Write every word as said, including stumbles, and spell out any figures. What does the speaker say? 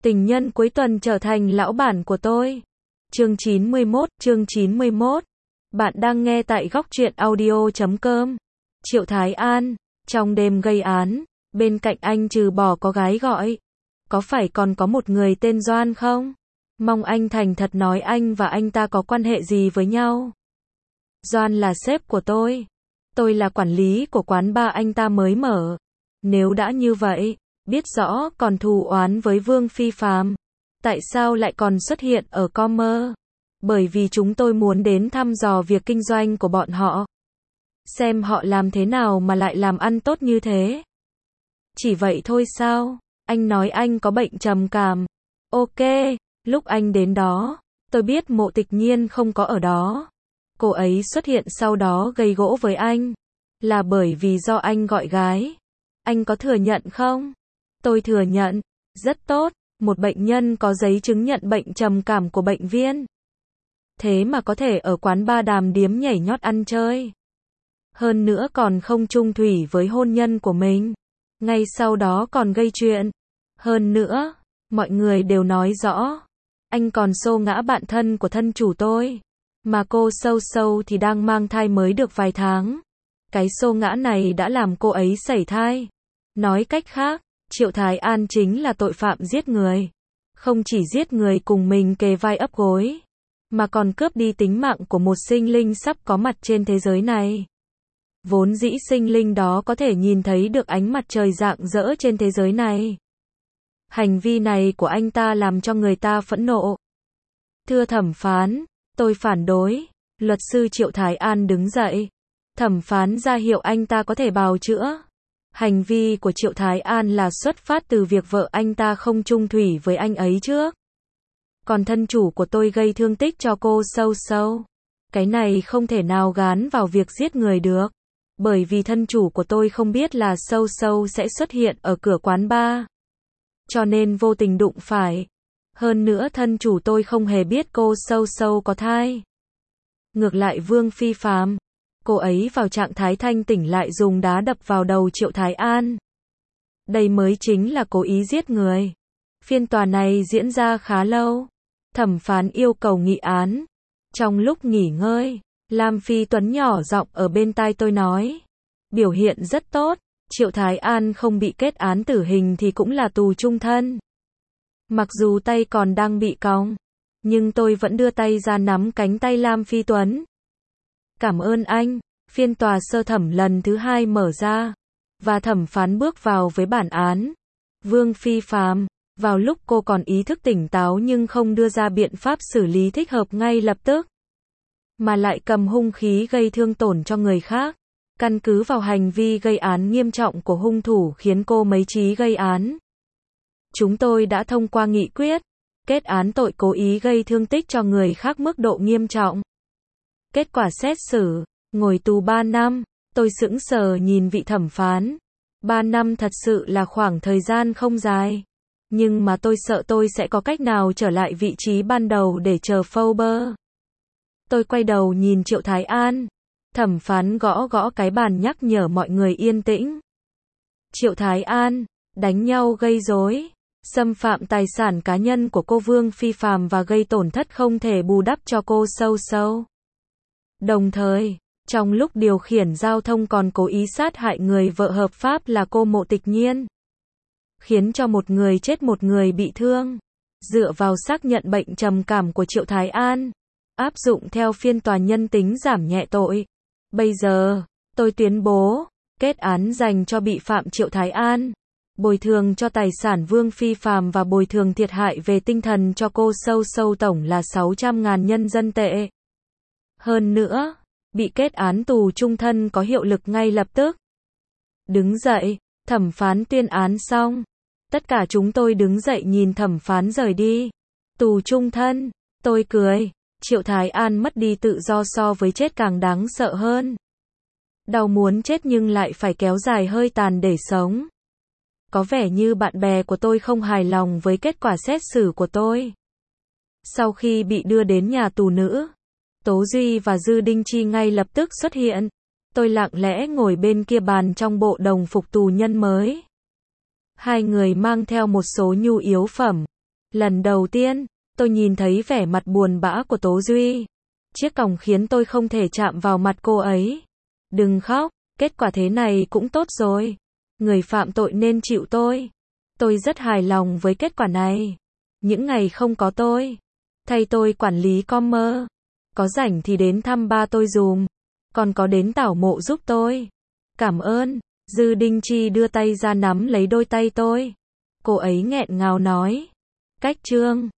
Tình nhân cuối tuần trở thành lão bản của tôi. Chương chín mươi mốt, chương chín mươi mốt. Bạn đang nghe tại góc truyện audio chấm com. Triệu Thái An, trong đêm gây án, bên cạnh anh trừ bỏ có gái gọi. Có phải còn có một người tên Doan không? Mong anh thành thật nói anh và anh ta có quan hệ gì với nhau. Doan là sếp của tôi. Tôi là quản lý của quán bar anh ta mới mở. Nếu đã như vậy, biết rõ còn thù oán với Vương Phi Phàm, tại sao lại còn xuất hiện ở Commer? Bởi vì chúng tôi muốn đến thăm dò việc kinh doanh của bọn họ. Xem họ làm thế nào mà lại làm ăn tốt như thế. Chỉ vậy thôi sao? Anh nói anh có bệnh trầm cảm. Ok, lúc anh đến đó, tôi biết Mộ Tịch Nhiên không có ở đó. Cô ấy xuất hiện sau đó gây gỗ với anh. Là bởi vì do anh gọi gái. Anh có thừa nhận không? Tôi thừa nhận. Rất tốt, một bệnh nhân có giấy chứng nhận bệnh trầm cảm của bệnh viện. Thế mà có thể ở quán bar đàm điếm nhảy nhót ăn chơi. Hơn nữa còn không chung thủy với hôn nhân của mình. Ngay sau đó còn gây chuyện. Hơn nữa, mọi người đều nói rõ. Anh còn xô ngã bạn thân của thân chủ tôi. Mà cô Sâu Sâu thì đang mang thai mới được vài tháng. Cái xô ngã này đã làm cô ấy sảy thai. Nói cách khác, Triệu Thái An chính là tội phạm giết người. Không chỉ giết người cùng mình kề vai ấp gối, mà còn cướp đi tính mạng của một sinh linh sắp có mặt trên thế giới này. Vốn dĩ sinh linh đó có thể nhìn thấy được ánh mặt trời rạng rỡ trên thế giới này. Hành vi này của anh ta làm cho người ta phẫn nộ. Thưa thẩm phán, tôi phản đối. Luật sư Triệu Thái An đứng dậy. Thẩm phán ra hiệu anh ta có thể bào chữa. Hành vi của Triệu Thái An là xuất phát từ việc vợ anh ta không chung thủy với anh ấy trước. Còn thân chủ của tôi gây thương tích cho cô Sâu Sâu. Cái này không thể nào gán vào việc giết người được. Bởi vì thân chủ của tôi không biết là Sâu Sâu sẽ xuất hiện ở cửa quán bar. Cho nên vô tình đụng phải. Hơn nữa thân chủ tôi không hề biết cô Sâu Sâu có thai. Ngược lại Vương Phi Phàm, cô ấy vào trạng thái thanh tỉnh lại dùng đá đập vào đầu Triệu Thái An. Đây mới chính là cố ý giết người. Phiên tòa này diễn ra khá lâu. Thẩm phán yêu cầu nghị án. Trong lúc nghỉ ngơi, Lam Phi Tuấn nhỏ giọng ở bên tai tôi nói. Biểu hiện rất tốt. Triệu Thái An không bị kết án tử hình thì cũng là tù chung thân. Mặc dù tay còn đang bị còng, nhưng tôi vẫn đưa tay ra nắm cánh tay Lam Phi Tuấn. Cảm ơn anh. Phiên tòa sơ thẩm lần thứ hai mở ra, và thẩm phán bước vào với bản án. Vương Phi Phàm, vào lúc cô còn ý thức tỉnh táo nhưng không đưa ra biện pháp xử lý thích hợp ngay lập tức, mà lại cầm hung khí gây thương tổn cho người khác. Căn cứ vào hành vi gây án nghiêm trọng của hung thủ khiến cô mấy trí gây án. Chúng tôi đã thông qua nghị quyết, kết án tội cố ý gây thương tích cho người khác mức độ nghiêm trọng. Kết quả xét xử, ngồi tù ba năm, tôi sững sờ nhìn vị thẩm phán. ba năm thật sự là khoảng thời gian không dài. Nhưng mà tôi sợ tôi sẽ có cách nào trở lại vị trí ban đầu để chờ phâu bơ. Tôi quay đầu nhìn Triệu Thái An. Thẩm phán gõ gõ cái bàn nhắc nhở mọi người yên tĩnh. Triệu Thái An, đánh nhau gây rối, xâm phạm tài sản cá nhân của cô Vương Phi Phàm và gây tổn thất không thể bù đắp cho cô Sâu Sâu. Đồng thời, trong lúc điều khiển giao thông còn cố ý sát hại người vợ hợp pháp là cô Mộ Tịch Nhiên. Khiến cho một người chết một người bị thương. Dựa vào xác nhận bệnh trầm cảm của Triệu Thái An, áp dụng theo phiên tòa nhân tính giảm nhẹ tội. Bây giờ, tôi tuyên bố, kết án dành cho bị phạm Triệu Thái An, bồi thường cho tài sản Vương Phi Phàm và bồi thường thiệt hại về tinh thần cho cô Sâu Sâu tổng là sáu trăm ngàn nhân dân tệ. Hơn nữa, bị kết án tù chung thân có hiệu lực ngay lập tức. Đứng dậy, thẩm phán tuyên án xong. Tất cả chúng tôi đứng dậy nhìn thẩm phán rời đi. Tù chung thân, tôi cười. Triệu Thái An mất đi tự do so với chết càng đáng sợ hơn. Đau muốn chết nhưng lại phải kéo dài hơi tàn để sống. Có vẻ như bạn bè của tôi không hài lòng với kết quả xét xử của tôi. Sau khi bị đưa đến nhà tù nữ, Tố Duy và Dư Đinh Chi ngay lập tức xuất hiện. Tôi lặng lẽ ngồi bên kia bàn trong bộ đồng phục tù nhân mới. Hai người mang theo một số nhu yếu phẩm. Lần đầu tiên, tôi nhìn thấy vẻ mặt buồn bã của Tố Duy. Chiếc còng khiến tôi không thể chạm vào mặt cô ấy. Đừng khóc, kết quả thế này cũng tốt rồi. Người phạm tội nên chịu tôi. Tôi rất hài lòng với kết quả này. Những ngày không có tôi, thay tôi quản lý Commer. Có rảnh thì đến thăm ba tôi dùm. Còn có đến tảo mộ giúp tôi. Cảm ơn. Dư Đinh Chi đưa tay ra nắm lấy đôi tay tôi. Cô ấy nghẹn ngào nói. Cách Trương.